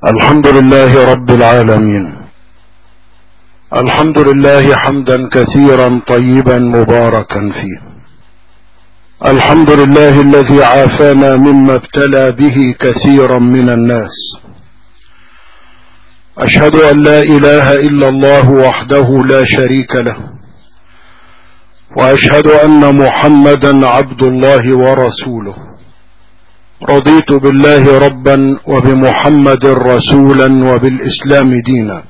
الحمد لله رب العالمين. الحمد لله حمدا كثيرا طيبا مباركا فيه. الحمد لله الذي عافانا مما ابتلى به كثيرا من الناس. أشهد أن لا إله إلا الله وحده لا شريك له، وأشهد أن محمدا عبد الله ورسوله. رضيت بالله ربا وبمحمد رسولا وبالإسلام دينا.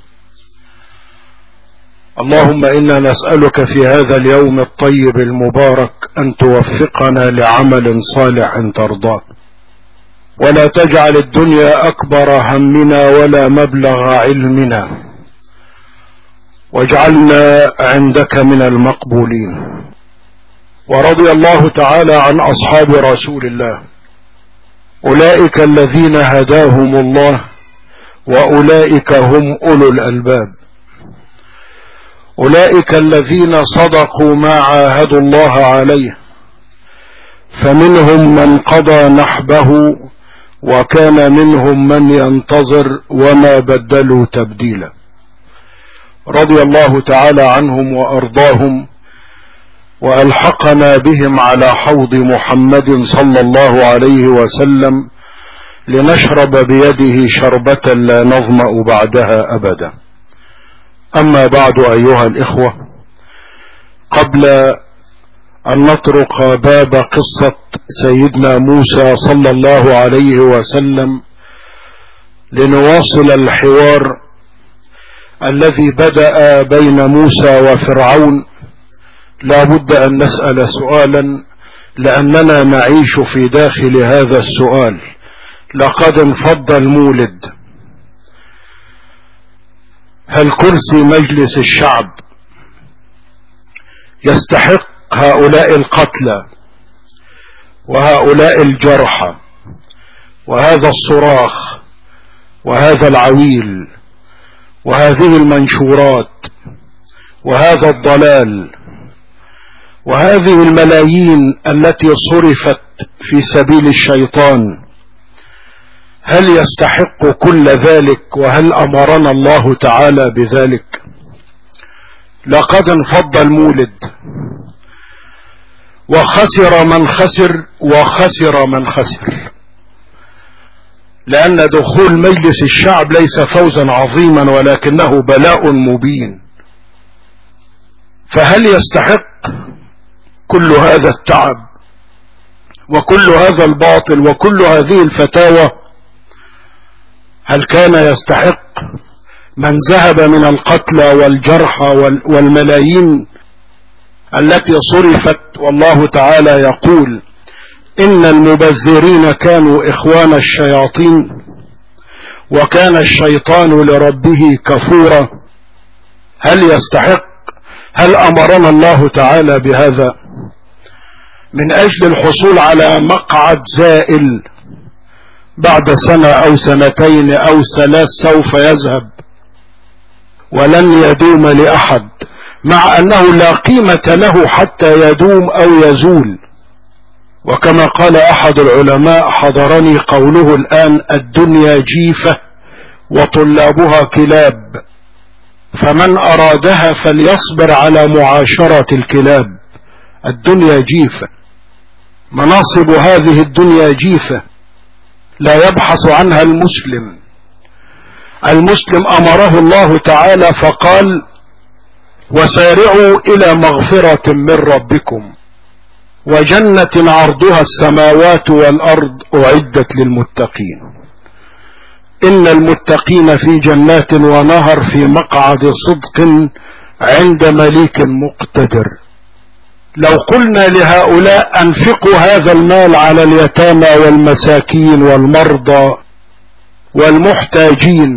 اللهم إنا نسألك في هذا اليوم الطيب المبارك أن توفقنا لعمل صالح ترضاه، ولا تجعل الدنيا أكبر همنا ولا مبلغ علمنا، واجعلنا عندك من المقبولين. ورضي الله تعالى عن أصحاب رسول الله، أولئك الذين هداهم الله وأولئك هم أولو الألباب. أولئك الذين صدقوا ما عاهدوا الله عليه، فمنهم من قضى نحبه وكان منهم من ينتظر وما بدلوا تبديلا. رضي الله تعالى عنهم وأرضاهم، وألحقنا بهم على حوض محمد صلى الله عليه وسلم لنشرب بيده شربة لا نظمأ بعدها أبدا. أما بعد أيها الإخوة، قبل أن نطرق باب قصة سيدنا موسى صلى الله عليه وسلم لنواصل الحوار الذي بدأ بين موسى وفرعون، لا بد أن نسأل سؤالا، لأننا نعيش في داخل هذا السؤال. لقد انفض المولد. هل كرسي مجلس الشعب يستحق هؤلاء القتلى وهؤلاء الجرحى وهذا الصراخ وهذا العويل وهذه المنشورات وهذا الضلال وهذه الملايين التي صرفت في سبيل الشيطان؟ هل يستحق كل ذلك؟ وهل أمرنا الله تعالى بذلك؟ لقد انفض المولد، وخسر من خسر وخسر من خسر، لأن دخول مجلس الشعب ليس فوزا عظيما ولكنه بلاء مبين. فهل يستحق كل هذا التعب وكل هذا الباطل وكل هذه الفتاوى؟ هل كان يستحق من ذهب من القتلى والجرحى والملايين التي صرفت؟ والله تعالى يقول: إن المبذرين كانوا إخوان الشياطين وكان الشيطان لربه كفورا. هل يستحق؟ هل أمرنا الله تعالى بهذا من أجل الحصول على مقعد زائل بعد سنة أو سنتين أو ثلاث سوف يذهب ولن يدوم لأحد، مع أنه لا قيمة له حتى يدوم أو يزول؟ وكما قال أحد العلماء حضرني قوله الآن: الدنيا جيفة وطلابها كلاب، فمن أرادها فليصبر على معاشرة الكلاب. الدنيا جيفة، مناصب هذه الدنيا جيفة لا يبحث عنها المسلم. المسلم أمره الله تعالى فقال: وسارعوا إلى مغفرة من ربكم وجنة عرضها السماوات والأرض أعدت للمتقين. إن المتقين في جنات ونهر في مقعد صدق عند مليك مقتدر. لو قلنا لهؤلاء أنفقوا هذا المال على اليتامى والمساكين والمرضى والمحتاجين،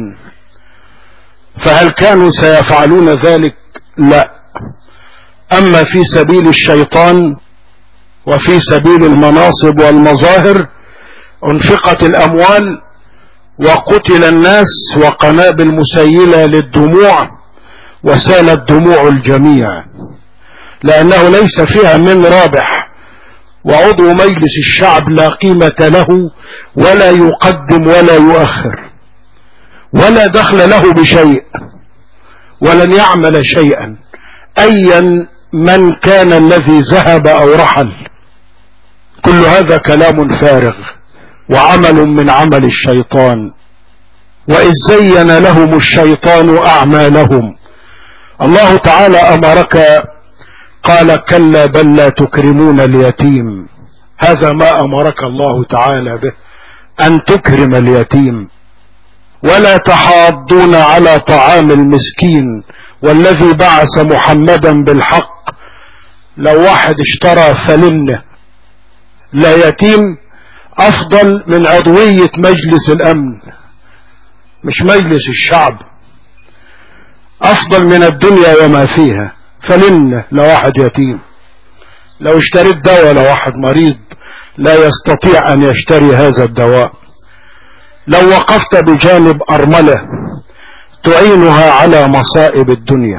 فهل كانوا سيفعلون ذلك؟ لا. أما في سبيل الشيطان وفي سبيل المناصب والمظاهر انفقت الأموال وقتل الناس، وقنابل مسيلة للدموع وسالت دموع الجميع، لأنه ليس فيها من رابح. وعضو مجلس الشعب لا قيمة له ولا يقدم ولا يؤخر. ولا دخل له بشيء ولن يعمل شيئا ايا من كان الذي ذهب او رحل. كل هذا كلام فارغ وعمل من عمل الشيطان. وإذ زين لهم الشيطان أعمالهم، الله تعالى أمرك قال كلا بل لا تكرمون اليتيم. هذا ما أمرك الله تعالى به، أن تكرم اليتيم. ولا تحاضون على طعام المسكين والذي بعث محمدا بالحق. لو واحد اشترى فلنة لا يتيم أفضل من عضوية مجلس الأمن، مش مجلس الشعب، أفضل من الدنيا وما فيها. فلنة لواحد يتيم. لو اشتريت دواء لواحد مريض لا يستطيع أن يشتري هذا الدواء. لو وقفت بجانب أرملة تعينها على مصائب الدنيا،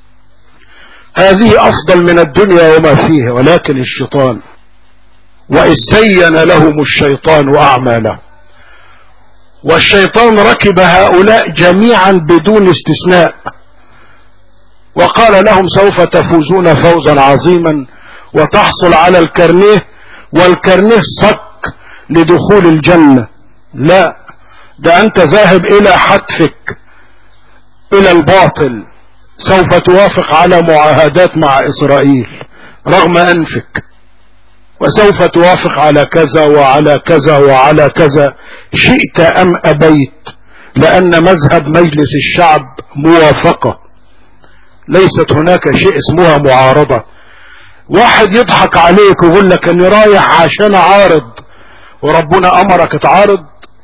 هذه أفضل من الدنيا وما فيها. ولكن الشيطان، وإذ زين لهم الشيطان أعمالهم، والشيطان ركب هؤلاء جميعا بدون استثناء وقال لهم سوف تفوزون فوزا عظيما وتحصل على الكرنيه، والكرنيه صك لدخول الجنة. لا، ده أنت ذاهب إلى حتفك إلى الباطل. سوف توافق على معاهدات مع إسرائيل رغم أنفك، وسوف توافق على كذا وعلى كذا وعلى كذا شئت أم أبيت، لأن مذهب مجلس الشعب موافقة، ليست هناك شيء اسمها معارضة. واحد يضحك عليك ويقول لك اني رايح عشان اعارض، وربنا امرك تعارض؟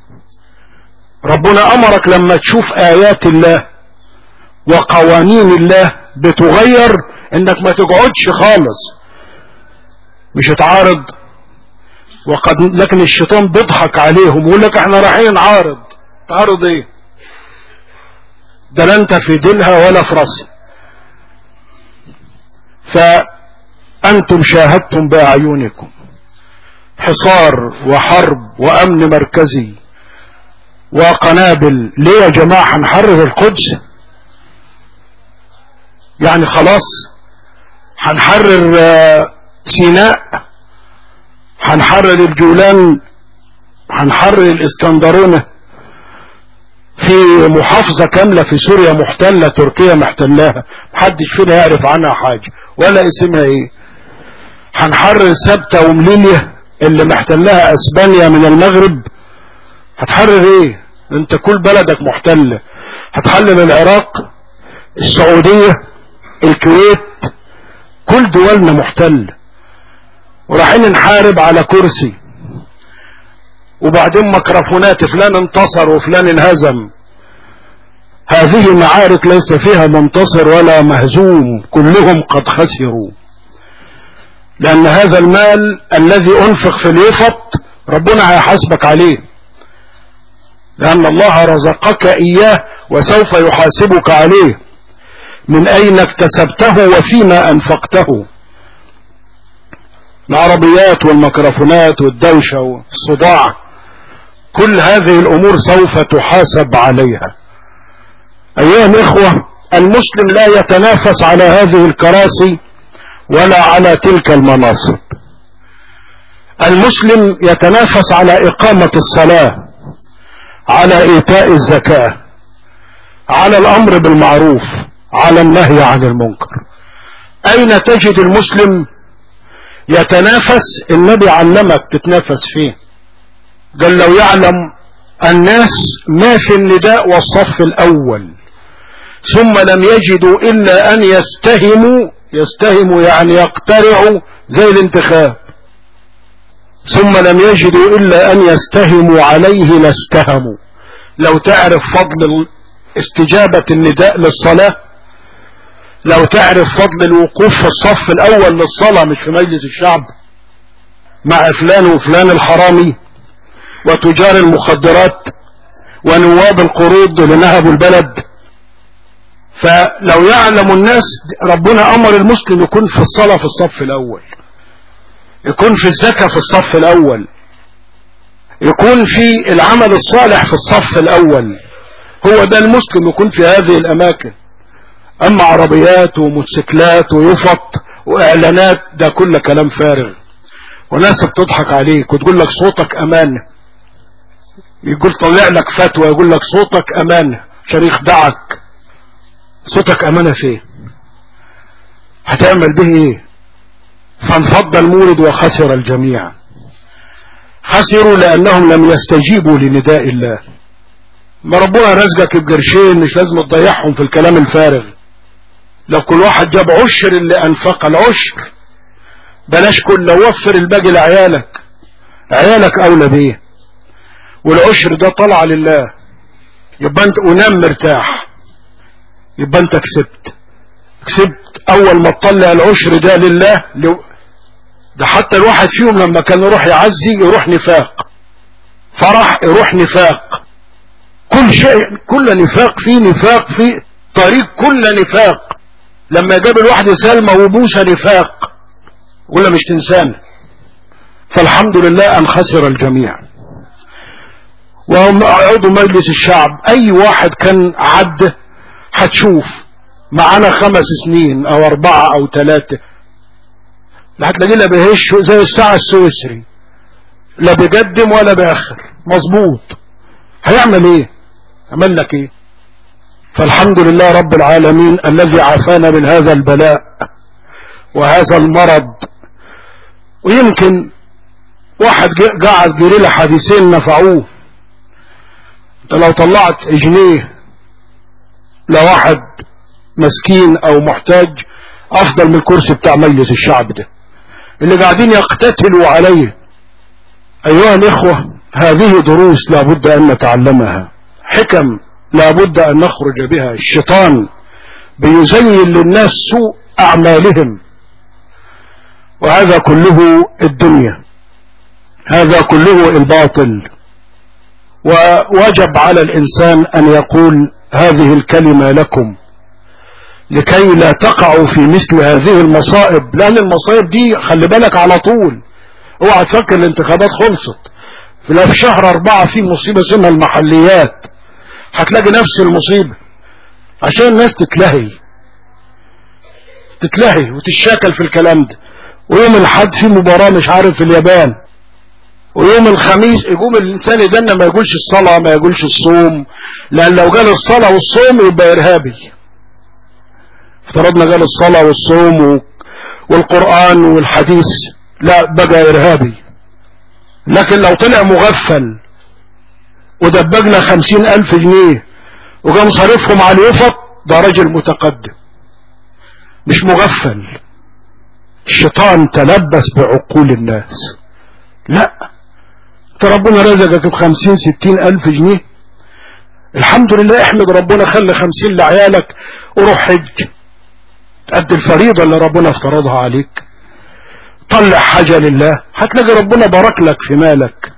ربنا امرك لما تشوف ايات الله وقوانين الله بتغير انك ما تقعدش خالص، مش تعارض. لكن الشيطان بيضحك عليهم ويقول لك احنا رايحين نعارض. تعارض ايه؟ ده لا انت في ديلها ولا في راسها. فأنتم شاهدتم بأعينكم حصار وحرب وأمن مركزي وقنابل. ليه يا جماعة هنحرر القدس؟ يعني خلاص هنحرر سيناء، هنحرر الجولان، هنحرر الاسكندرونة؟ في محافظة كاملة في سوريا محتلة، تركيا محتلاها، محدش فينا يعرف عنها حاجة ولا اسمها ايه. هنحرر سبتة ومليليا اللي محتلاها اسبانيا من المغرب. هتحرر ايه؟ انت كل بلدك محتلة. هتحلل العراق، السعودية، الكويت، كل دولنا محتلة، ورايحين نحارب على كرسي. وبعدين ميكروفونات فلان انتصر وفلان انهزم. هذه معارك ليس فيها منتصر ولا مهزوم، كلهم قد خسروا. لأن هذا المال الذي أنفق في اليفط ربنا هيحاسبك عليه، لأن الله رزقك إياه وسوف يحاسبك عليه. من أين اكتسبته وفيما أنفقته؟ العربيات والميكروفونات والدوشة والصداع، كل هذه الأمور سوف تحاسب عليها. أيها الإخوة، المسلم لا يتنافس على هذه الكراسي ولا على تلك المناصب. المسلم يتنافس على إقامة الصلاة، على إيتاء الزكاة، على الأمر بالمعروف، على النهي عن المنكر. أين تجد المسلم يتنافس؟ النبي علمك تتنافس فيه. قال لو يعلم الناس ما في النداء والصف الأول ثم لم يجدوا إلا أن يستهموا يعني يقترعوا زي الانتخاب، ثم لم يجدوا إلا أن يستهموا عليه لاستهموا. لو تعرف فضل استجابة النداء للصلاة، لو تعرف فضل الوقوف في الصف الأول للصلاة مش في مجلس الشعب مع فلان وفلان الحرامي وتجار المخدرات ونواب القروض اللي نهبوا البلد. فلو يعلم الناس، ربنا أمر المسلم يكون في الصلاة في الصف الأول، يكون في الزكاة في الصف الأول، يكون في العمل الصالح في الصف الأول. هو ده المسلم يكون في هذه الاماكن. اما عربيات وموتوسيكلات ويفط واعلانات ده كل كلام فارغ، وناس بتضحك عليك وتقول لك صوتك امانه، يقول طلع لك فتوى يقول لك صوتك امانه عشان يخدعك. صوتك امانه فين؟ هتعمل به ايه؟ فانفض المورد وخسر الجميع. خسروا لانهم لم يستجيبوا لنداء الله. ما ربنا رزقك بقرشين مش لازم تضيعهم في الكلام الفارغ. لو كل واحد جاب عشر اللي انفق العشر، بلاش كل، وفر الباقي لعيالك، عيالك اولى بيه، والعشر ده طلع لله، يبقى انت ونام مرتاح، يبقى انت كسبت اول ما تطلع العشر ده لله. ده حتى الواحد فيهم لما كان يروح يعزي يروح نفاق، فرح يروح نفاق، كل شيء كل نفاق فيه نفاق في طريق كل نفاق. لما جاب الواحد سلمى وبوسى نفاق، ولا مش تنسان. فالحمد لله ان خسر الجميع. وهم عضو مجلس الشعب اي واحد كان عد هتشوف معانا 5 سنين او 4 أو 3، لا هتلاقيه لا بيهش زي الساعة السويسري، لا بيقدم ولا بيأخر، مظبوط. هيعمل ايه؟ عمل لك ايه؟ فالحمد لله رب العالمين الذي عافانا من هذا البلاء وهذا المرض. ويمكن واحد قاعد جري له حديثين نفعوه. انت لو طلعت جنيه لواحد مسكين او محتاج افضل من الكرسي بتاع مجلس الشعب ده اللي قاعدين يقتتلوا عليه. ايها الاخوة، هذه دروس لابد ان نتعلمها، حكم لابد ان نخرج بها. الشيطان بيزين للناس سوء اعمالهم، وهذا كله الدنيا، هذا كله الباطل. ووجب على الانسان ان يقول هذه الكلمة لكم لكي لا تقعوا في مثل هذه المصائب، لان المصائب دي خلي بالك على طول. اوعى تفكر الانتخابات خلصت، في شهر 4 في مصيبة اسمها المحليات، هتلاقي نفس المصيبة عشان الناس تتلهي وتتشاكل في الكلام ده. ويوم الحد في مباراة مش عارف في اليابان، ويوم الخميس يقوم الانسان يدنا ما يقولش الصلاة ما يقولش الصوم، لان لو قال الصلاة والصوم يبقى ارهابي. افترضنا قال الصلاة والصوم والقرآن والحديث، لا بقى ارهابي. لكن لو طلع مغفل ودبجنا 50,000 جنيه وقام صارفهم على الوفق، ده راجل متقدم مش مغفل. الشيطان تلبس بعقول الناس. لا، انت ربنا رزقك ب50-60,000 جنيه، الحمد لله احمد ربنا، خلي 50 لعيالك وروح حج، تأدي الفريضة اللي ربنا افترضها عليك، طلع حاجة لله، هتلاقي ربنا بارك لك في مالك.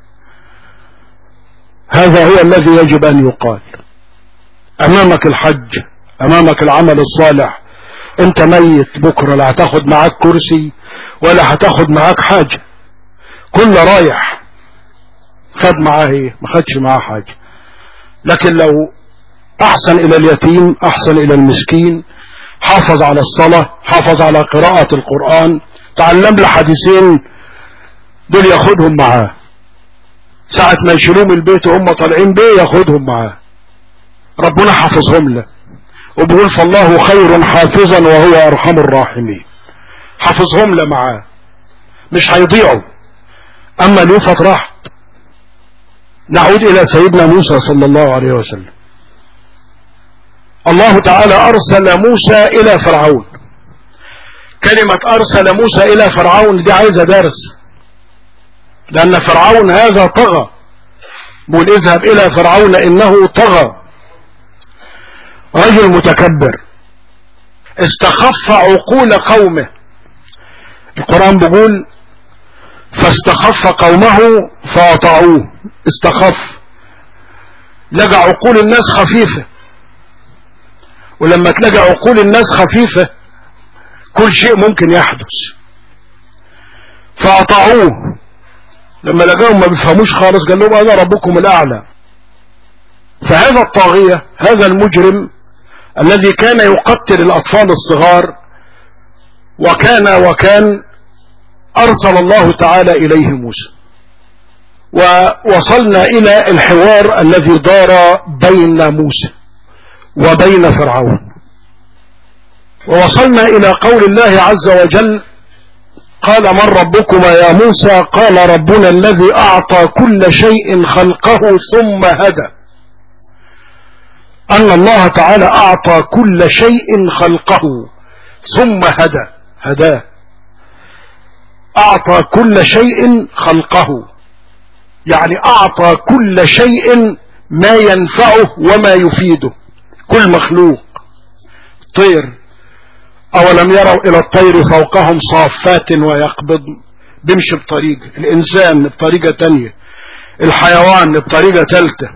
هذا هو الذي يجب ان يقال. امامك الحج، امامك العمل الصالح. انت ميت بكرة لا هتاخد معاك كرسي ولا هتاخد معاك حاجة، كل رايح خد معاه ايه؟ ما خدش معاه حاجة. لكن لو احسن الى اليتيم، احسن الى المسكين، حافظ على الصلاة، حافظ على قراءة القرآن، تعلم له حديثين، دول ياخدهم معاه ساعة ما يشيلوه من البيت وهم طالعين بيه، ياخدهم معاه، ربنا حافظهم له. وبيقول فالله خير حافظا وهو ارحم الراحمين. حافظهم له معاه، مش هيضيعوا. اما الوفات راحت. نعود الى سيدنا موسى صلى الله عليه وسلم. الله تعالى ارسل موسى الى فرعون. كلمة ارسل موسى الى فرعون دي عايزة درس، لان فرعون هذا طغى. بقول اذهب الى فرعون انه طغى، رجل متكبر استخف عقول قومه. القرآن بيقول فاستخف قومه فاطاعوه. استخف، لقى عقول الناس خفيفة، ولما تلاقي عقول الناس خفيفة كل شيء ممكن يحدث. فاطاعوه، لما لقاهم ما بيفهموش خالص قال لهم انا ربكم الاعلى. فهذا الطاغية، هذا المجرم الذي كان يقتل الأطفال الصغار وكان أرسل الله تعالى إليه موسى. ووصلنا إلى الحوار الذي دار بين موسى وبين فرعون، ووصلنا إلى قول الله عز وجل: قال من ربكما يا موسى؟ قال ربنا الذي أعطى كل شيء خلقه ثم هدى. أن الله تعالى أعطى كل شيء خلقه ثم هداه. أعطى كل شيء خلقه، يعني أعطى كل شيء ما ينفعه وما يفيده، كل مخلوق. طير، أولم يروا إلى الطير فوقهم صافات ويقبض، بيمشي بطريقة، الإنسان بطريقة تانية، الحيوان بطريقة ثالثة.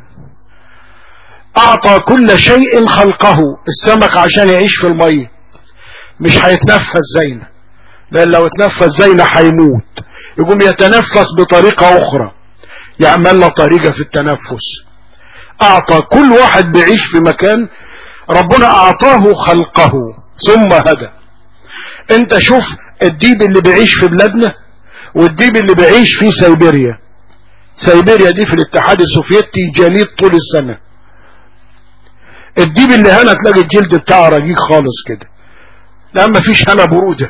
أعطى كل شيء خلقه. السمك عشان يعيش في المية مش هيتنفس زينا، لأن لو اتنفس زينا هيموت، يقوم يتنفس بطريقة أخرى، يعمل له طريقة في التنفس. أعطى كل واحد بيعيش في مكان، ربنا أعطاه خلقه ثم هدى. انت شوف الديب اللي بيعيش في بلادنا والديب اللي بيعيش في سيبيريا. سيبيريا دي في الاتحاد السوفيتي جليد طول السنة. الديب اللي هنا تلاقي الجلد بتاعه رقيق خالص كده، لا ما فيش هنا برودة.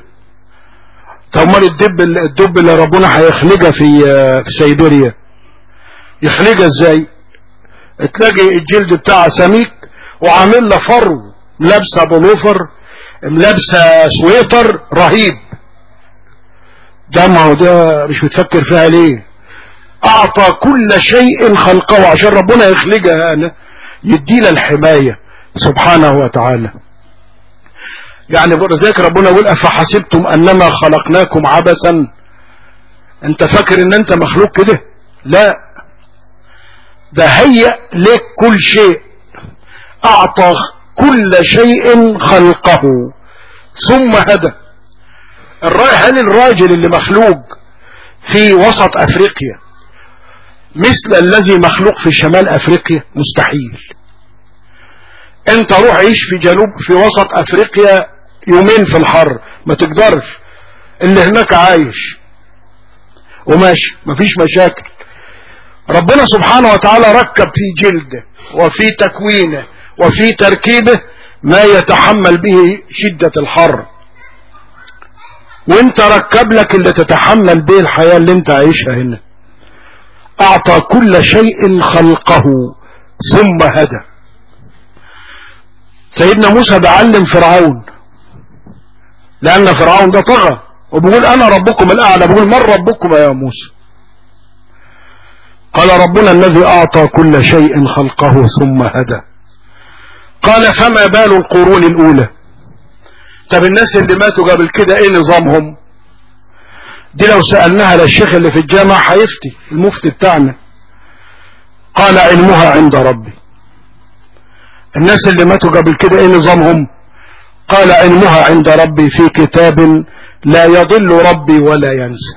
طب امال الدب اللي ربنا هيخلقها في سيبيريا يخلقها ازاي؟ تلاقي الجلد بتاعه سميك وعامل له فرو، ملابسه بلوفر، ملابسه سويتر رهيب. ده ما هو ده مش بتفكر فيها ليه؟ اعطى كل شيء خلقه عشان ربنا يخلقها هنا، يدينا الحماية سبحانه وتعالى. يعني ذلك ربنا يقول: أفحسبتم أنما خلقناكم عبثا؟ انت فاكر ان انت مخلوق كده؟ لا، ده هيأ لك كل شيء، أعطى كل شيء خلقه ثم هدى. هل الراجل اللي مخلوق في وسط أفريقيا مثل الذي مخلوق في شمال أفريقيا؟ مستحيل. انت روح عيش في وسط أفريقيا يومين في الحر ما تقدرش، اللي هناك عايش وماشي مفيش مشاكل. ربنا سبحانه وتعالى ركب في جلده وفي تكوينه وفي تركيبه ما يتحمل به شدة الحر، وانت ركب لك اللي تتحمل به الحياة اللي انت عايشها هنا. أعطى كل شيء خلقه ثم هدى. سيدنا موسى بعلم فرعون، لأن فرعون ده طغى وبيقول: أنا ربكم الأعلى. بيقول: من ربكم يا موسى؟ قال: ربنا الذي أعطى كل شيء خلقه ثم هدى. قال: فما بال القرون الأولى؟ طب الناس اللي ماتوا قبل كده ايه نظامهم؟ دي لو سألناها للشيخ اللي في الجامعة هيفتي، المفتي بتاعنا. قال: علمها عند ربي. الناس اللي ماتوا قبل كده ايه نظامهم؟ قال: علمها عند ربي في كتاب لا يضل ربي ولا ينسى.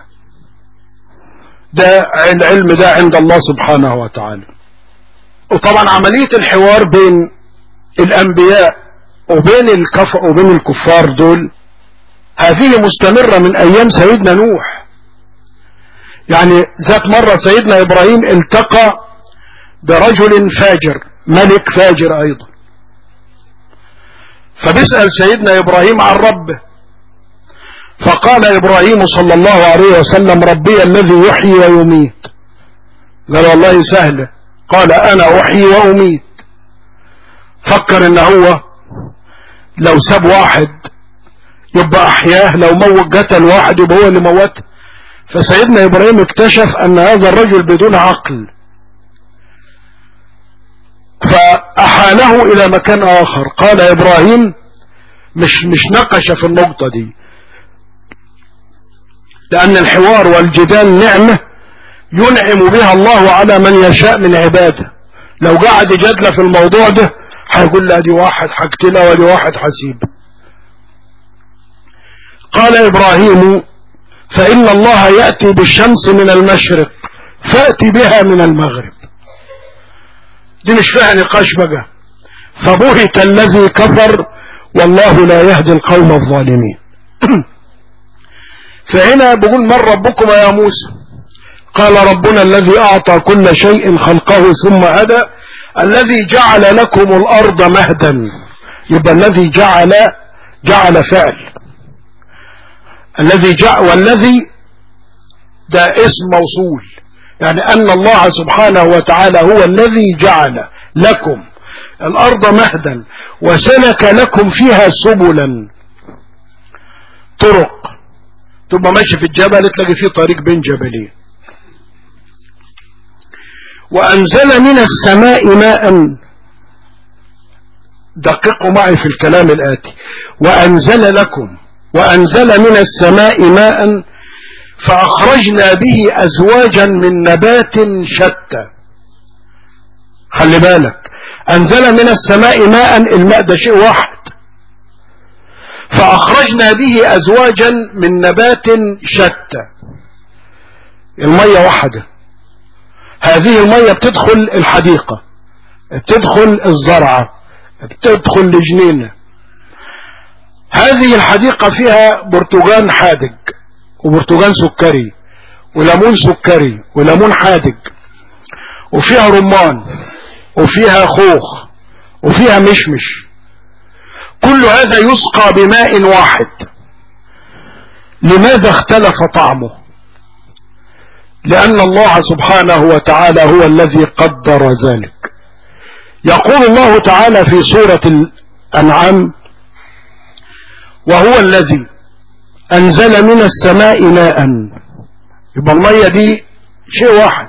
ده العلم ده عند الله سبحانه وتعالى. وطبعا عملية الحوار بين الأنبياء وبين الكفار دول هذه مستمرة من أيام سيدنا نوح. يعني ذات مرة سيدنا إبراهيم التقى برجل فاجر، ملك فاجر أيضا، فبيسأل سيدنا إبراهيم عن ربه، فقال إبراهيم صلى الله عليه وسلم: ربي الذي يحيي ويميت. قال: والله سهلة. قال: أنا أحيي وأميت. فكر إن هو لو ساب واحد يبقى أحياه، لو موت قتل واحد يبقى هو اللي موته. فسيدنا إبراهيم اكتشف أن هذا الرجل بدون عقل، فأحاله إلى مكان آخر. قال إبراهيم مش نقش في النقطة دي، لأن الحوار والجدال نعمة ينعم بها الله على من يشاء من عباده. لو قاعد يجادل في الموضوع ده هيقول له دي واحد حقتنا ودي واحد حسيب. قال إبراهيم: فإن الله يأتي بالشمس من المشرق فأتي بها من المغرب. دي مش فيها نقاش بقى. فبهت الذي كفر والله لا يهدي القوم الظالمين. فهنا بيقول من ربكم يا موسى؟ قال ربنا الذي أعطى كل شيء خلقه ثم هدى الذي جعل لكم الأرض مهدا. يبقى الذي جعل فعل، الذي جعل، والذي ده اسم موصول، يعني أن الله سبحانه وتعالى هو الذي جعل لكم الأرض مهدا وسلك لكم فيها سبلا، طرق، تبقى ماشي في الجبل تلاقي فيه طريق بين جبلين. وأنزل من السماء ماء، دققوا معي في الكلام الآتي، وأنزل من السماء ماء فأخرجنا به أزواجا من نبات شتى. خلي بالك، أنزل من السماء ماء، الماء ده شيء واحد، فأخرجنا به أزواجا من نبات شتى، المية واحدة. هذه المية بتدخل الحديقة، بتدخل الزرعة، بتدخل لجنينة. هذه الحديقة فيها برتقان حادق وبرتقان سكري وليمون سكري وليمون حادق، وفيها رمان وفيها خوخ وفيها مشمش. كل هذا يسقى بماء واحد. لماذا اختلف طعمه؟ لأن الله سبحانه وتعالى هو الذي قدر ذلك. يقول الله تعالى في سورة الأنعام: وهو الذي أنزل من السماء ماء. يبقى المية دي شيء واحد.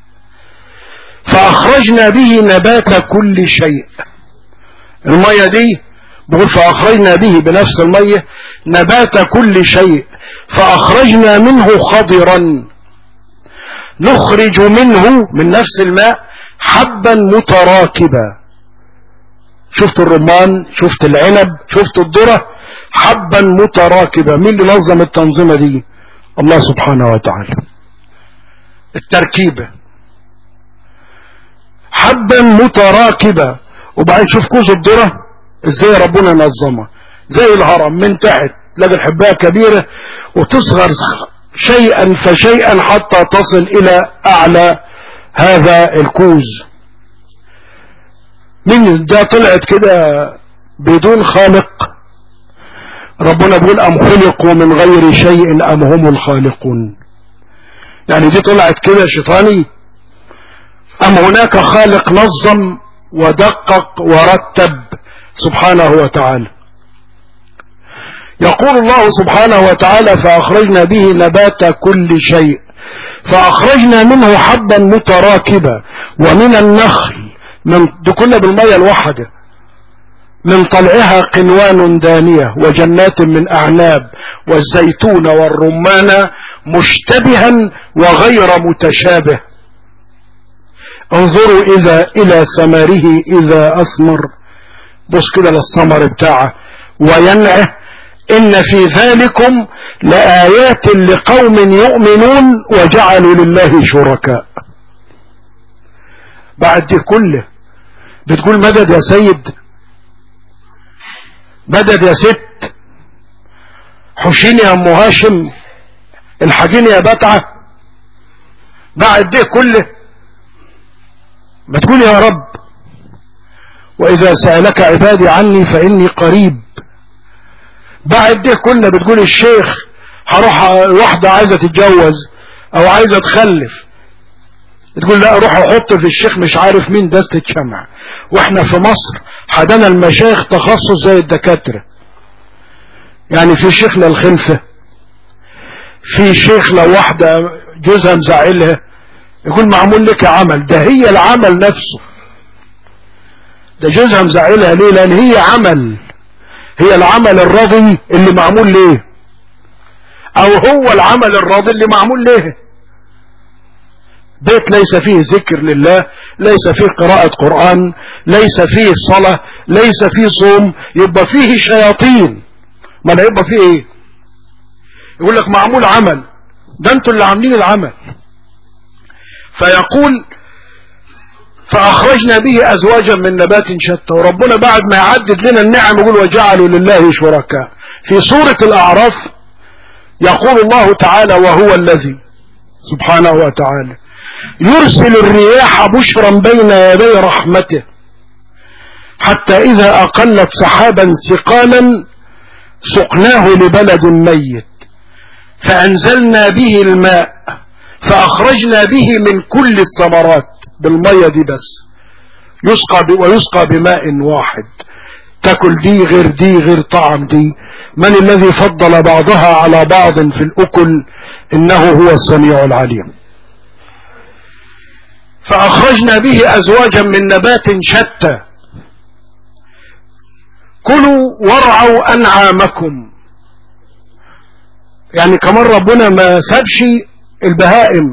فأخرجنا به نبات كل شيء. المية دي بقول فأخرجنا به بنفس المية نبات كل شيء فأخرجنا منه خضرا نخرج منه من نفس الماء حبا متراكبا. شفت الرمان، شفت العنب، شفت الذرة، حبا متراكبا. مين اللي نظم التنظيمة دي؟ الله سبحانه وتعالى. التركيبة حبا متراكبا. وبعدين شوف كوز الذرة ازاي ربنا نظمها، زي الهرم من تحت تلاقي الحباية كبيرة وتصغر شيئا فشيئا حتى تصل الى اعلى هذا الكوز. من ده طلعت كده بدون خالق. ربنا بيقول ام خلقوا من غير شيء ام هم الخالقون. يعني دي طلعت كده شيطاني ام هناك خالق نظم ودقق ورتب سبحانه وتعالى. يقول الله سبحانه وتعالى فأخرجنا به نبات كل شيء فأخرجنا منه حبا متراكبا ومن النخل دي كلها بالمية الواحدة من طلعها قنوان دانية وجنات من أعناب والزيتون والرمان مشتبها وغير متشابه انظروا إلى ثمره إذا أثمر. بص كده للثمر بتاعه وينعه إن في ذلكم لآيات لقوم يؤمنون وجعلوا لله شركاء. بعد دي كله بتقول مدد يا سيد، مدد يا ست، حشيني يا أم هاشم، الحاجيني يا بتعة. بعد دي كله بتقول يا رب وإذا سألك عبادي عني فإني قريب. بعد ده كله بتقول الشيخ هروح واحدة عايزة تتجوز او عايزة تخلف، تقول لا اروح احط في الشيخ مش عارف مين دستة شمع. واحنا في مصر حدنا المشايخ تخصص زي الدكاترة، يعني في شيخ للخلفة، في شيخ لو واحدة جوزها مزعلها يقول معمول لك عمل. ده هي العمل نفسه، ده جوزها مزعلها ليه؟ لان هي عمل، هي العمل الراضي اللي معمول ليه، او هو العمل الراضي اللي معمول ليه. بيت ليس فيه ذكر لله، ليس فيه قراءة قرآن، ليس فيه صلاة، ليس فيه صوم، يبقى فيه شياطين. ما لا يبقى فيه ايه؟ يقول لك معمول عمل، ده انتوا اللي عاملين العمل. فيقول فأخرجنا به أزواجا من نبات شتى. وربنا بعد ما يعدد لنا النعم يقول وجعلوا لله شركاء. في سورة الأعراف يقول الله تعالى وهو الذي سبحانه وتعالى يرسل الرياح بشرا بين يدي رحمته حتى إذا أقلت سحابا ثقالا سقناه لبلد ميت فأنزلنا به الماء فأخرجنا به من كل الثمرات. بالمية دي بس ويسقى بماء واحد. تاكل دي غير طعم دي. من الذي فضل بعضها على بعض في الأكل؟ إنه هو السميع العليم. فأخرجنا به أزواجا من نبات شتى كلوا وارعوا أنعامكم. يعني كمان ربنا ما سابش البهائم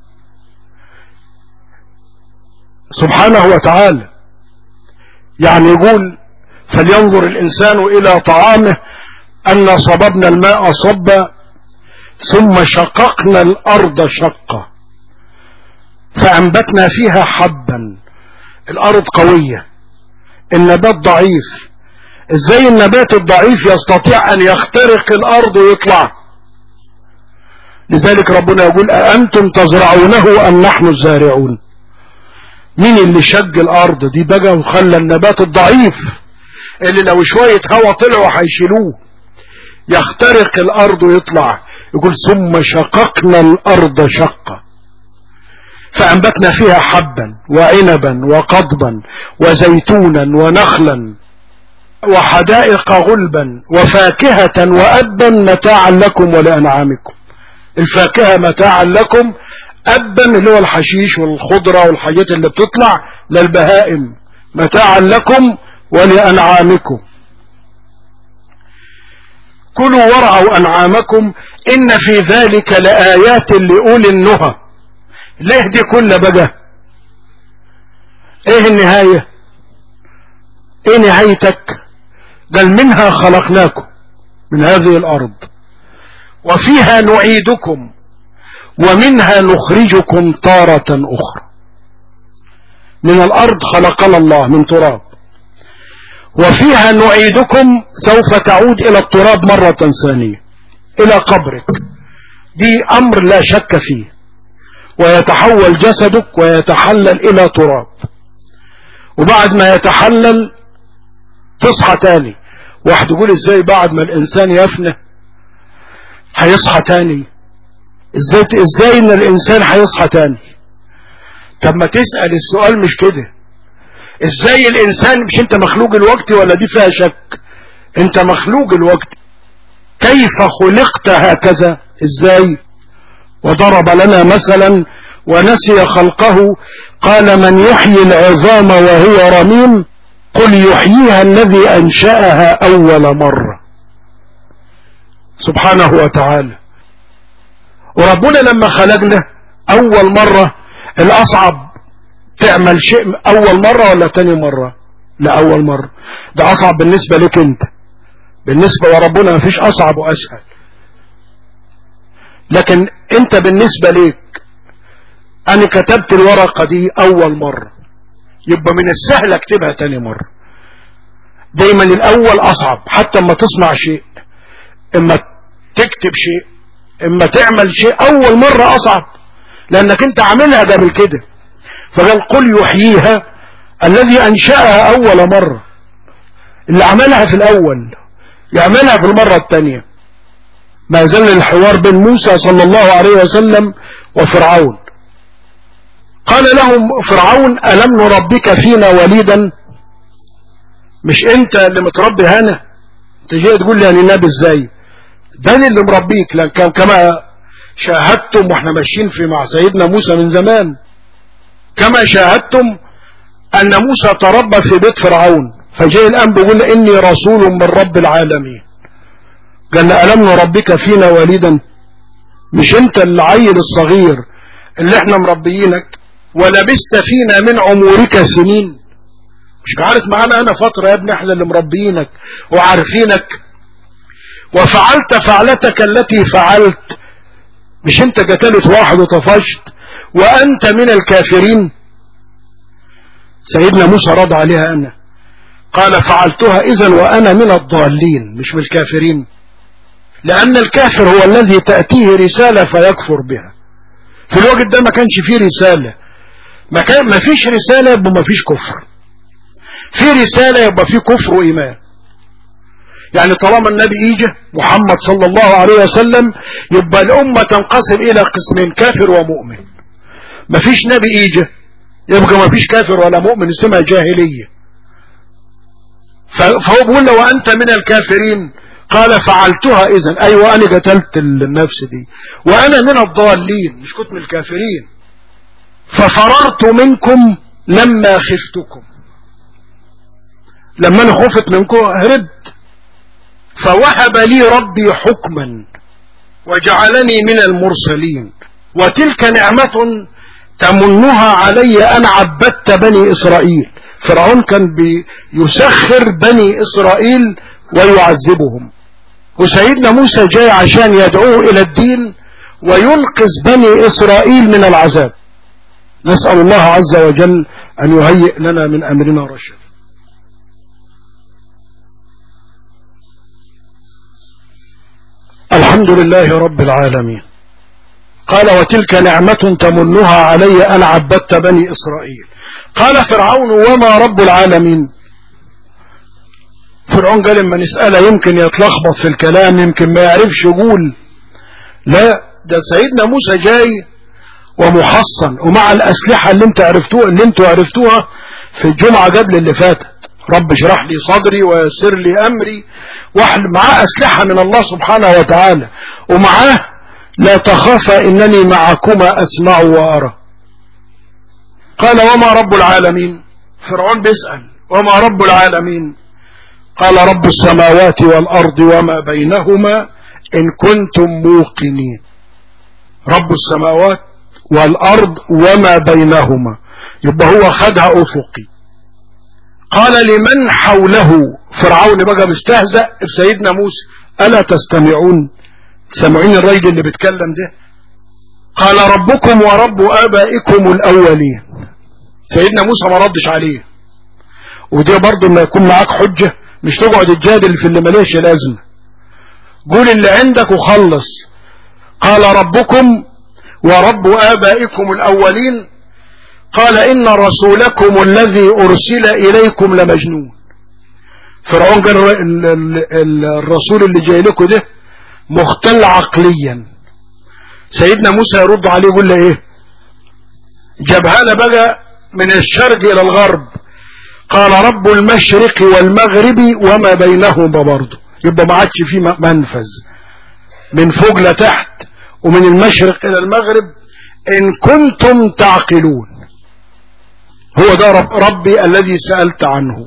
سبحانه وتعالى. يعني يقول فلينظر الإنسان إلى طعامه أن صببنا الماء صبا ثم شققنا الأرض شقا فأنبتنا فيها حبا. الأرض قوية، النبات ضعيف. ازاي النبات الضعيف يستطيع أن يخترق الأرض ويطلع؟ لذلك ربنا يقول أأنتم تزرعونه أم نحن الزارعون؟ مين اللي شق الأرض دي بقى وخلى النبات الضعيف اللي لو شوية هوا طلعوا هيشيلوه يخترق الأرض ويطلع؟ يقول ثم شققنا الأرض شقا فأنبتنا فيها حبا وعنبا وقضبا وزيتونا ونخلا وحدائق غلبا وفاكهة وأبا متاعا لكم ولأنعامكم. الفاكهة متاعا لكم، أبا اللي هو الحشيش والخضرة والحاجات اللي بتطلع للبهائم، متاعا لكم ولأنعامكم. كلوا وارعوا أنعامكم إن في ذلك لآيات لأولي النهى. ليه دي كل بقى؟ ايه النهاية؟ ايه نهايتك؟ قال منها خلقناكم، من هذه الأرض، وفيها نعيدكم ومنها نخرجكم تارة أخرى. من الأرض خلقنا الله من تراب، وفيها نعيدكم، سوف تعود إلى التراب مرة ثانية إلى قبرك. دي أمر لا شك فيه. ويتحول جسدك ويتحلل إلى تراب، وبعد ما يتحلل تصحى تاني. واحد يقول ازاي بعد ما الإنسان يفنى هيصحى تاني؟ ازاي ان الإنسان هيصحى تاني؟ طب ما تسأل السؤال مش كده. ازاي الإنسان؟ مش انت مخلوق الوقت ولا دي فيها شك؟ انت مخلوق الوقت. كيف خلقت هكذا؟ ازاي؟ وضرب لنا مثلا ونسي خلقه قال من يحيي العظام وهي رميم قل يحييها الذي أنشأها أول مرة سبحانه وتعالى. وربنا لما خلقنا أول مرة، الأصعب تعمل شيء أول مرة ولا تاني مرة؟ لا، أول مرة. ده أصعب بالنسبة لك أنت، بالنسبة وربنا مفيش أصعب وأسهل. لكن أنت بالنسبة ليك أنا كتبت الورقة دي أول مرة، يبقى من السهل اكتبها تاني مرة. دايما الأول أصعب. حتى اما تصنع شيء، اما تكتب شيء، اما تعمل شيء، أول مرة أصعب لأنك أنت عاملها قبل كده. فقال قل يحييها الذي أنشأها أول مرة. اللي عملها في الأول يعملها في المرة الثانية. ما زال الحوار بين موسى صلى الله عليه وسلم وفرعون. قال لهم فرعون ألم نربك فينا وليدا؟ مش انت اللي متربي هنا؟ انت جاي تقول لي يعني نبي ازاي؟ ده اللي مربيك. لكن كما شاهدتم واحنا ماشيين في مع سيدنا موسى من زمان، كما شاهدتم ان موسى تربى في بيت فرعون، فجاء الان بيقول اني رسول من رب العالمين. قال ألم نربك فينا وليدا؟ مش انت العيل الصغير اللي احنا مربيينك ولبست فينا من عمرك سنين؟ مش عارف معانا انا فترة يا ابني، احنا اللي مربيينك وعارفينك. وفعلت فعلتك التي فعلت، مش انت قتلت واحد وطفشت وانت من الكافرين؟ سيدنا موسى رد عليها أنا، قال فعلتها إذن وأنا من الضالين مش من الكافرين، لأن الكافر هو الذي تأتيه رسالة فيكفر بها. في الوقت ده ما كانش فيه رسالة، ما فيش رسالة يبقى ما فيش كفر، في رسالة يبقى فيه كفر وإيمان. يعني طالما النبي يجي محمد صلى الله عليه وسلم يبقى الأمة تنقسم إلى قسمين، كافر ومؤمن. ما فيش نبي يجي يبقى ما فيش كافر ولا مؤمن، اسمها جاهلية. فهو بيقول له وأنت من الكافرين، قال فعلتها إذن، أيوة أنا قتلت النفس دي وأنا من الضالين مش كنت من الكافرين، ففررت منكم لما خفتكم، لما أنا خفت منكم هربت، فوهب لي ربي حكما وجعلني من المرسلين، وتلك نعمة تمنها علي أن عبدت بني إسرائيل. فرعون كان بيسخر بني إسرائيل ويعذبهم، وسيدنا موسى جاي عشان يدعوه إلى الدين وينقذ بني إسرائيل من العذاب. نسأل الله عز وجل أن يهيئ لنا من أمرنا رشدا. الحمد لله رب العالمين. قال وتلك نعمة تمنها علي أن عبدت بني إسرائيل. قال فرعون وما رب العالمين؟ فرعون قال لما نسأله يمكن يتلخبط في الكلام، يمكن ما يعرفش يقول. لا، ده سيدنا موسى جاي ومحصن ومع الأسلحة اللي انتوا عرفتوها في الجمعة قبل اللي فاتت، رب اشرح لي صدري ويسر لي أمري، معاه أسلحة من الله سبحانه وتعالى، ومعاه لا تخافا إنني معكما أسمع وأرى. قال وما رب العالمين؟ فرعون بيسأل وما رب العالمين؟ قال رب السماوات والأرض وما بينهما إن كنتم موقنين. رب السماوات والأرض وما بينهما، يبقى هو خدها أفقي. قال لمن حوله، فرعون بقى مستهزأ بسيدنا موسى، ألا تستمعون؟ سمعين الرجل اللي بيتكلم ده؟ قال ربكم ورب آبائكم الأولين. سيدنا موسى ما ردش عليه، ودي برضو ما يكون معاك حجة، مش تقعد تجادل في اللي مليش لازمة، قول اللي عندك وخلص. قال ربكم ورب آبائكم الأولين. قال إن رسولكم الذي أرسل إليكم لمجنون. فرعون قال الرسول اللي جاي لكم ده مختل عقليا. سيدنا موسى يرد عليه يقول له ايه؟ جابها له بقى من الشرق الى الغرب. قال رب المشرق والمغرب وما بينهما برضه، يبقى ما عادش فيه منفذ من فوق لتحت ومن المشرق الى المغرب ان كنتم تعقلون. هو ده ربي الذي سألت عنه.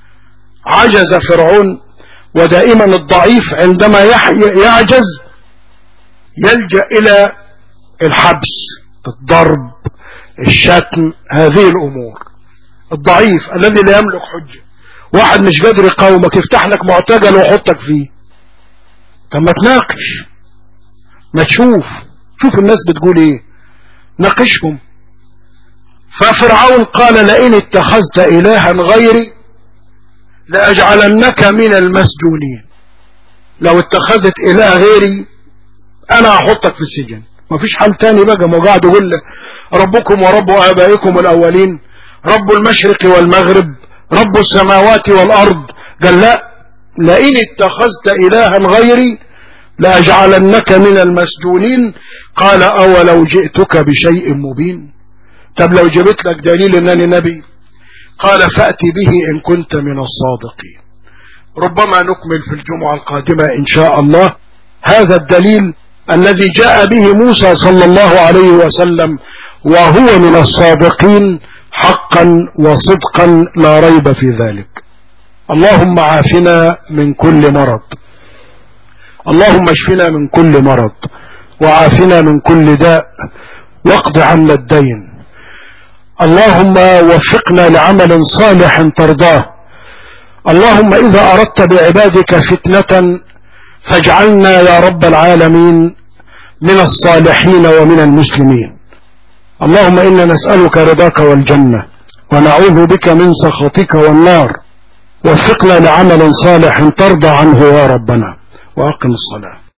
عجز فرعون، ودائما الضعيف عندما يعجز يلجأ إلى الحبس، الضرب، الشتم، هذه الأمور. الضعيف الذي لا يملك حجة، واحد مش قادر يقاومك يفتح لك معتقل ويحطك فيه. طب ما تناقش، ما شوف الناس بتقول ايه، ناقشهم. ففرعون قال لئن اتخذت إلها غيري لأجعلنك من المسجونين. لو اتخذت إله غيري أنا أحطك في السجن. ما فيش حل تاني بقى، ما قاعد يقول ربكم ورب آبائكم الأولين، رب المشرق والمغرب، رب السماوات والأرض. قال لا، لئن اتخذت إلها غيري لأجعلنك من المسجونين. قال أولو جئتك بشيء مبين؟ طب لو جبت لك دليل أنني نبي؟ قال فأت به إن كنت من الصادقين. ربما نكمل في الجمعة القادمة إن شاء الله هذا الدليل الذي جاء به موسى صلى الله عليه وسلم وهو من الصادقين حقا وصدقا لا ريب في ذلك. اللهم عافنا من كل مرض، اللهم اشفنا من كل مرض، وعافنا من كل داء، واقض عنا الدين. اللهم وفقنا لعمل صالح ترضاه. اللهم إذا أردت بعبادك فتنة فاجعلنا يا رب العالمين من الصالحين ومن المسلمين. اللهم إنا نسألك رضاك والجنة ونعوذ بك من سخطك والنار. وفقنا لعمل صالح ترضى عنه يا ربنا. وأقم الصلاة.